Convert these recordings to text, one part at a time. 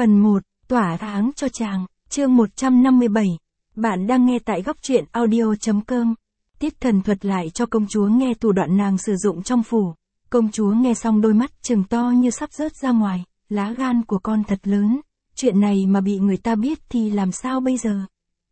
Phần 1, tỏa tháng cho chàng, chương 157. Bạn đang nghe tại góc truyện audio.com. Tiết Thần thuật lại cho công chúa nghe thủ đoạn nàng sử dụng trong phủ. Công chúa nghe xong đôi mắt trừng to như sắp rớt ra ngoài, lá gan của con thật lớn. Chuyện này mà bị người ta biết thì làm sao bây giờ?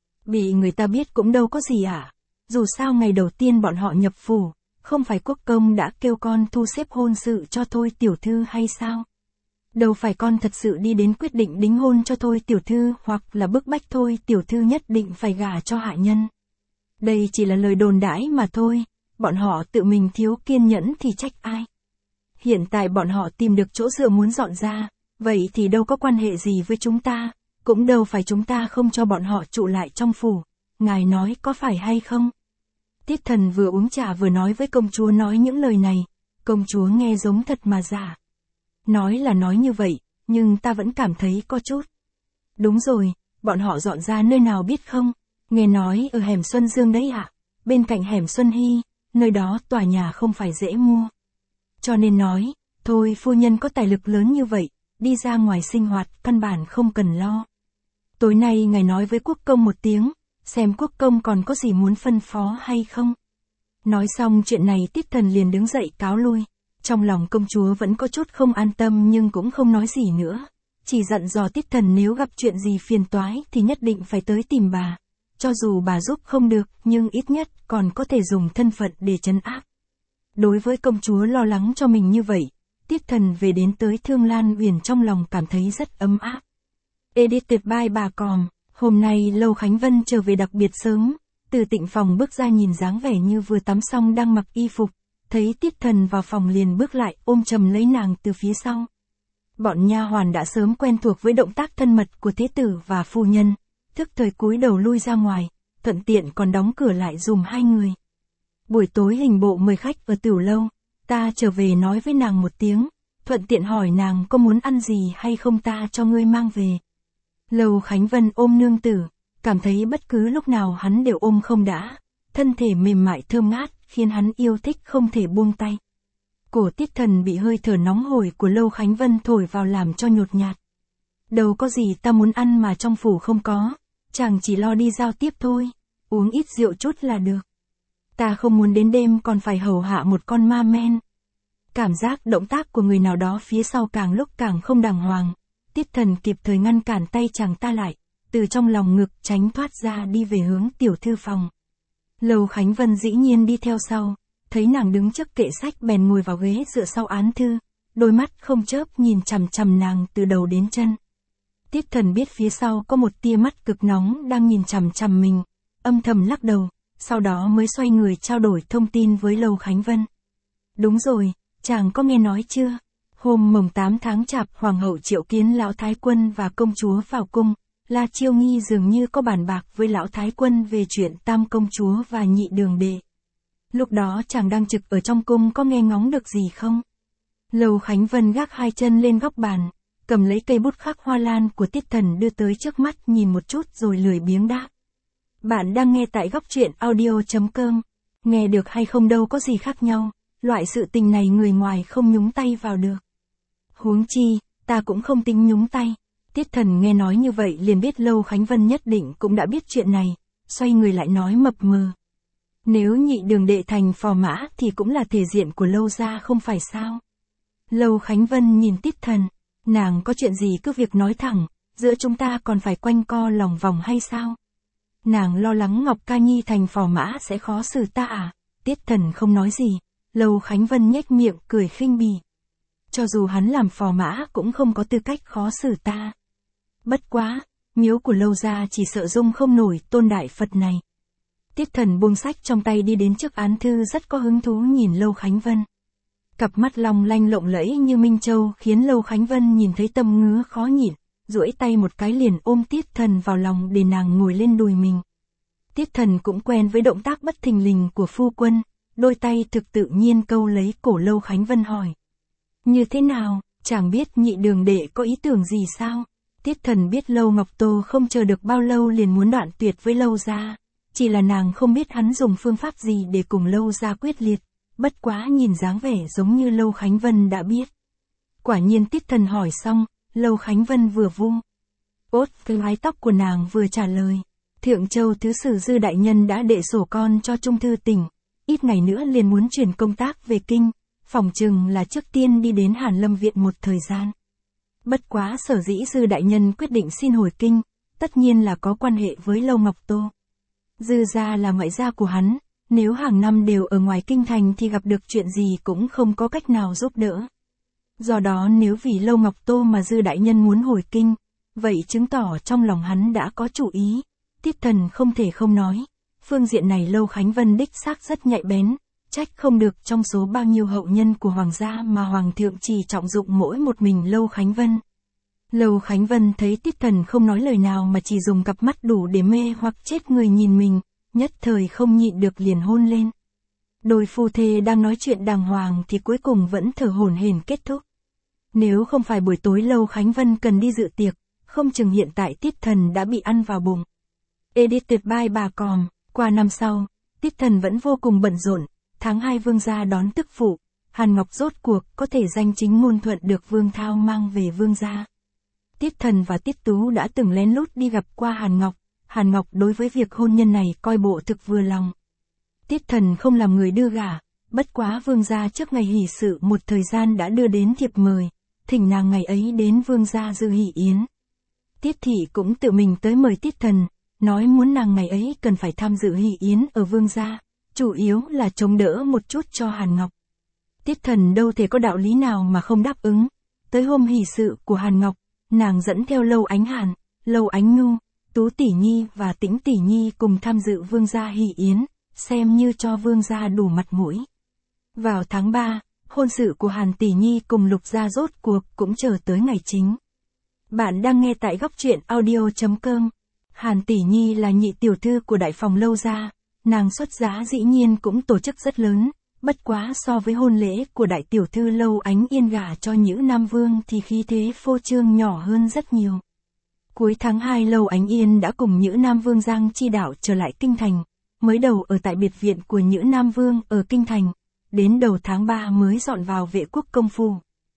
Bị người ta biết cũng đâu có gì ạ. Dù sao ngày đầu tiên bọn họ nhập phủ, không phải quốc công đã kêu con thu xếp hôn sự cho Thôi tiểu thư hay sao? Đâu phải con thật sự đi đến quyết định đính hôn cho Thôi tiểu thư hoặc là bức bách Thôi tiểu thư nhất định phải gả cho hạ nhân. Đây chỉ là lời đồn đãi mà thôi, bọn họ tự mình thiếu kiên nhẫn thì trách ai. Hiện tại bọn họ tìm được chỗ dựa muốn dọn ra, vậy thì đâu có quan hệ gì với chúng ta, cũng đâu phải chúng ta không cho bọn họ trụ lại trong phủ, ngài nói có phải hay không? Tiết Thần vừa uống trà vừa nói với công chúa nói những lời này, công chúa nghe giống thật mà giả. Nói là nói như vậy, nhưng ta vẫn cảm thấy có chút. Đúng rồi, bọn họ dọn ra nơi nào biết không? Nghe nói ở hẻm Xuân Dương đấy ạ, bên cạnh hẻm Xuân Hy, nơi đó tòa nhà không phải dễ mua. Cho nên nói, thôi phu nhân có tài lực lớn như vậy, đi ra ngoài sinh hoạt căn bản không cần lo. Tối nay ngài nói với quốc công một tiếng, xem quốc công còn có gì muốn phân phó hay không. Nói xong chuyện này Tiết Thần liền đứng dậy cáo lui. Trong lòng công chúa vẫn có chút không an tâm nhưng cũng không nói gì nữa. Chỉ dặn dò Tiết Thần nếu gặp chuyện gì phiền toái thì nhất định phải tới tìm bà. Cho dù bà giúp không được nhưng ít nhất còn có thể dùng thân phận để trấn áp. Đối với công chúa lo lắng cho mình như vậy, Tiết Thần về đến tới Thương Lan Uyển trong lòng cảm thấy rất ấm áp. Edited by bà Còm. Hôm nay Lâu Khánh Vân trở về đặc biệt sớm, từ tịnh phòng bước ra nhìn dáng vẻ như vừa tắm xong đang mặc y phục. Thấy Tiết Thần vào phòng liền bước lại ôm chầm lấy nàng từ phía sau. Bọn nha hoàn đã sớm quen thuộc với động tác thân mật của thế tử và phu nhân, thức thời cúi đầu lui ra ngoài, thuận tiện còn đóng cửa lại dùm hai người. Buổi tối hình bộ mời khách ở Tửu Lâu, ta trở về nói với nàng một tiếng, thuận tiện hỏi nàng có muốn ăn gì hay không ta cho ngươi mang về. Lâu Khánh Vân ôm nương tử, cảm thấy bất cứ lúc nào hắn đều ôm không đã, thân thể mềm mại thơm ngát, khiến hắn yêu thích không thể buông tay. Cổ Tiết Thần bị hơi thở nóng hổi của Lâu Khánh Vân thổi vào làm cho nhột nhạt. Đâu có gì ta muốn ăn mà trong phủ không có, chàng chỉ lo đi giao tiếp thôi, uống ít rượu chút là được. Ta không muốn đến đêm còn phải hầu hạ một con ma men. Cảm giác động tác của người nào đó phía sau càng lúc càng không đàng hoàng. Tiết Thần kịp thời ngăn cản tay chàng ta lại, từ trong lòng ngực tránh thoát ra đi về hướng tiểu thư phòng. Lâu Khánh Vân dĩ nhiên đi theo sau, thấy nàng đứng trước kệ sách bèn ngồi vào ghế dựa sau án thư, đôi mắt không chớp nhìn chằm chằm nàng từ đầu đến chân. Tiết Thần biết phía sau có một tia mắt cực nóng đang nhìn chằm chằm mình, âm thầm lắc đầu, sau đó mới xoay người trao đổi thông tin với Lâu Khánh Vân. Đúng rồi, chàng có nghe nói chưa? Hôm mồng 8 tháng Chạp Hoàng hậu triệu kiến Lão Thái Quân và công chúa vào cung. La Chiêu Nghi dường như có bàn bạc với Lão Thái Quân về chuyện Tam công chúa và Nhị đường đệ. Lúc đó chàng đang trực ở trong cung có nghe ngóng được gì không? Lâu Khánh Vân gác hai chân lên góc bàn, cầm lấy cây bút khắc hoa lan của Tiết Thần đưa tới trước mắt nhìn một chút rồi lười biếng đáp. Bạn đang nghe tại góc truyện audio.com. Nghe được hay không đâu có gì khác nhau, loại sự tình này người ngoài không nhúng tay vào được. Huống chi, ta cũng không tính nhúng tay. Tiết Thần nghe nói như vậy liền biết Lâu Khánh Vân nhất định cũng đã biết chuyện này, xoay người lại nói mập mờ. Nếu Nhị đường đệ thành phò mã thì cũng là thể diện của Lâu gia không phải sao? Lâu Khánh Vân nhìn Tiết Thần, nàng có chuyện gì cứ việc nói thẳng, giữa chúng ta còn phải quanh co lòng vòng hay sao? Nàng lo lắng Ngọc Ca Nhi thành phò mã sẽ khó xử ta à? Tiết Thần không nói gì, Lâu Khánh Vân nhếch miệng cười khinh bỉ. Cho dù hắn làm phò mã cũng không có tư cách khó xử ta. Bất quá, miếu của Lâu gia chỉ sợ dung không nổi tôn đại Phật này. Tiết Thần buông sách trong tay đi đến trước án thư rất có hứng thú nhìn Lâu Khánh Vân. Cặp mắt long lanh lộng lẫy như Minh Châu khiến Lâu Khánh Vân nhìn thấy tâm ngứa khó nhịn, duỗi tay một cái liền ôm Tiết Thần vào lòng để nàng ngồi lên đùi mình. Tiết Thần cũng quen với động tác bất thình lình của phu quân, đôi tay thực tự nhiên câu lấy cổ Lâu Khánh Vân hỏi. Như thế nào, chẳng biết Nhị đường đệ có ý tưởng gì sao? Tiết Thần biết Lâu Ngọc Tô không chờ được bao lâu liền muốn đoạn tuyệt với Lâu gia, chỉ là nàng không biết hắn dùng phương pháp gì để cùng Lâu gia quyết liệt, bất quá nhìn dáng vẻ giống như Lâu Khánh Vân đã biết. Quả nhiên Tiết Thần hỏi xong, Lâu Khánh Vân vừa vung ốt cái mái tóc của nàng vừa trả lời. Thượng Châu Thứ Sử Dư đại nhân đã đệ sổ con cho Trung thư tỉnh, ít ngày nữa liền muốn chuyển công tác về kinh, phỏng chừng là trước tiên đi đến Hàn Lâm viện một thời gian. Bất quá sở dĩ Dư đại nhân quyết định xin hồi kinh, tất nhiên là có quan hệ với Lâu Ngọc Tô. Dư gia là ngoại gia của hắn, nếu hàng năm đều ở ngoài kinh thành thì gặp được chuyện gì cũng không có cách nào giúp đỡ. Do đó nếu vì Lâu Ngọc Tô mà Dư đại nhân muốn hồi kinh, vậy chứng tỏ trong lòng hắn đã có chủ ý. Tiết Thần không thể không nói, phương diện này Lâu Khánh Vân đích xác rất nhạy bén, trách không được trong số bao nhiêu hậu nhân của hoàng gia mà hoàng thượng chỉ trọng dụng mỗi một mình Lâu Khánh Vân. Lâu Khánh Vân thấy Tiết Thần không nói lời nào mà chỉ dùng cặp mắt đủ để mê hoặc chết người nhìn mình, nhất thời không nhịn được liền hôn lên. Đôi phu thê đang nói chuyện đàng hoàng thì cuối cùng vẫn thở hổn hển kết thúc. Nếu không phải buổi tối Lâu Khánh Vân cần đi dự tiệc, không chừng hiện tại Tiết Thần đã bị ăn vào bụng. Edited by bà Còm. Qua năm sau, Tiết Thần vẫn vô cùng bận rộn, tháng 2 vương gia đón tức phụ, Hàn Ngọc rốt cuộc có thể danh chính ngôn thuận được Vương Thao mang về vương gia. Tiết Thần và Tiết Tú đã từng lén lút đi gặp qua Hàn Ngọc đối với việc hôn nhân này coi bộ thực vừa lòng. Tiết Thần không làm người đưa gả, bất quá vương gia trước ngày hỷ sự một thời gian đã đưa đến thiệp mời, thỉnh nàng ngày ấy đến vương gia dự hỷ yến. Tiết Thị cũng tự mình tới mời Tiết Thần, nói muốn nàng ngày ấy cần phải tham dự hỷ yến ở vương gia, chủ yếu là chống đỡ một chút cho Hàn Ngọc. Tiết Thần đâu thể có đạo lý nào mà không đáp ứng. Tới hôm hỷ sự của Hàn Ngọc, nàng dẫn theo Lâu Ánh Hàn, Lâu Ánh Nhu, Tú Tỷ Nhi và Tĩnh Tỷ Nhi cùng tham dự vương gia hỷ yến, xem như cho vương gia đủ mặt mũi. Vào tháng 3, hôn sự của Hàn Tỷ Nhi cùng Lục gia rốt cuộc cũng chờ tới ngày chính. Bạn đang nghe tại góc truyện audio.com. Hàn Tỷ Nhi là nhị tiểu thư của đại phòng Lâu gia, nàng xuất giá dĩ nhiên cũng tổ chức rất lớn, bất quá so với hôn lễ của đại tiểu thư Lâu Ánh Yên gả cho Nhữ Nam Vương thì khí thế phô trương nhỏ hơn rất nhiều. Cuối tháng 2 Lâu Ánh Yên đã cùng Nhữ Nam Vương Giang Chi Đạo trở lại kinh thành, mới đầu ở tại biệt viện của Nhữ Nam Vương ở kinh thành, đến đầu tháng 3 mới dọn vào Vệ Quốc công phủ.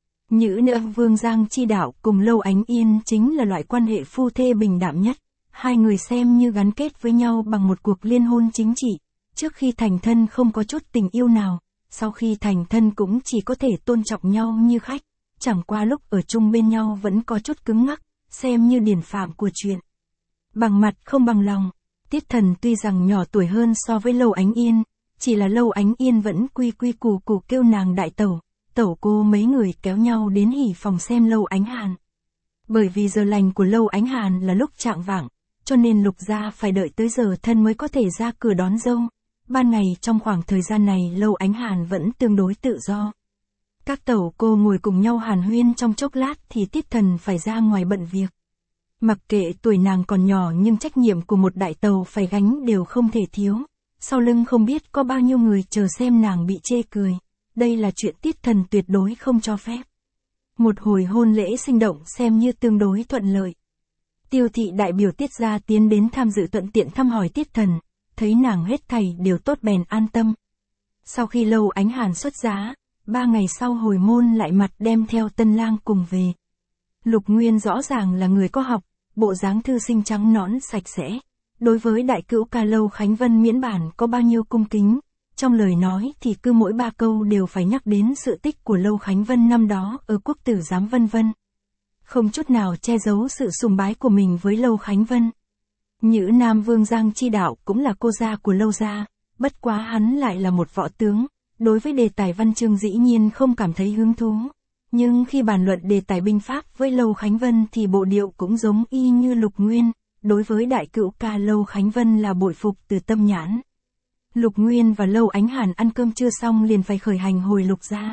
Nhữ Nam Vương Giang Chi Đạo cùng Lâu Ánh Yên chính là loại quan hệ phu thê bình đạm nhất, hai người xem như gắn kết với nhau bằng một cuộc liên hôn chính trị, trước khi thành thân không có chút tình yêu nào, sau khi thành thân cũng chỉ có thể tôn trọng nhau như khách, chẳng qua lúc ở chung bên nhau vẫn có chút cứng ngắc, xem như điển phạm của chuyện. Bằng mặt không bằng lòng, Tiết Thần tuy rằng nhỏ tuổi hơn so với Lâu Ánh Yên, chỉ là Lâu Ánh Yên vẫn quy quy củ củ kêu nàng đại tẩu, tẩu cô mấy người kéo nhau đến hỉ phòng xem Lâu Ánh Hàn. Bởi vì giờ lành của Lâu Ánh Hàn là lúc chạng vạng, cho nên Lục gia phải đợi tới giờ thân mới có thể ra cửa đón dâu. Ban ngày trong khoảng thời gian này Lâu Ánh Hàn vẫn tương đối tự do. Các tẩu cô ngồi cùng nhau hàn huyên trong chốc lát thì Tiết Thần phải ra ngoài bận việc. Mặc kệ tuổi nàng còn nhỏ nhưng trách nhiệm của một đại tàu phải gánh đều không thể thiếu. Sau lưng không biết có bao nhiêu người chờ xem nàng bị chê cười. Đây là chuyện Tiết Thần tuyệt đối không cho phép. Một hồi hôn lễ sinh động xem như tương đối thuận lợi. Tiêu thị đại biểu Tiết gia tiến đến tham dự thuận tiện thăm hỏi Tiết Thần, thấy nàng hết thảy đều tốt bèn an tâm. Sau khi Lâu Ánh Hàn xuất giá, 3 ngày sau hồi môn lại mặt đem theo tân lang cùng về. Lục Nguyên rõ ràng là người có học, bộ dáng thư sinh trắng nõn sạch sẽ. Đối với đại cữu ca Lâu Khánh Vân miễn bản có bao nhiêu cung kính, trong lời nói thì cứ mỗi 3 câu đều phải nhắc đến sự tích của Lâu Khánh Vân năm đó ở quốc tử giám vân vân. Không chút nào che giấu sự sùng bái của mình với Lâu Khánh Vân. Nhữ Nam Vương Giang Chi Đạo cũng là cô gia của Lâu gia, bất quá hắn lại là một võ tướng, đối với đề tài văn chương dĩ nhiên không cảm thấy hứng thú. Nhưng khi bàn luận đề tài binh pháp với Lâu Khánh Vân thì bộ điệu cũng giống y như Lục Nguyên, đối với đại cữu ca Lâu Khánh Vân là bội phục từ tâm nhãn. Lục Nguyên và Lâu Ánh Hàn ăn cơm trưa xong liền phải khởi hành hồi Lục gia.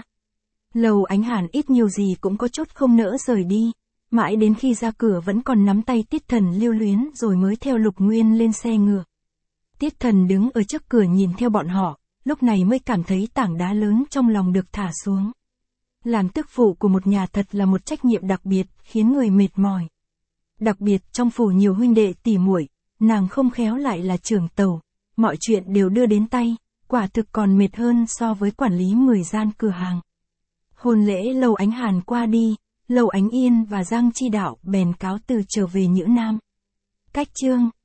Lâu Ánh Hàn ít nhiều gì cũng có chút không nỡ rời đi, mãi đến khi ra cửa vẫn còn nắm tay Tiết Thần lưu luyến rồi mới theo Lục Nguyên lên xe ngựa. Tiết Thần đứng ở trước cửa nhìn theo bọn họ, lúc này mới cảm thấy tảng đá lớn trong lòng được thả xuống. Làm tước phụ của một nhà thật là một trách nhiệm đặc biệt, khiến người mệt mỏi. Đặc biệt trong phủ nhiều huynh đệ tỉ muội, nàng không khéo lại là trưởng tàu, mọi chuyện đều đưa đến tay, quả thực còn mệt hơn so với quản lý 10 gian cửa hàng. Hôn lễ Lâu Ánh Hàn qua đi, Lâu Ánh Yên và Giang Chi Đạo bèn cáo từ trở về Nhữ Nam. Cách chương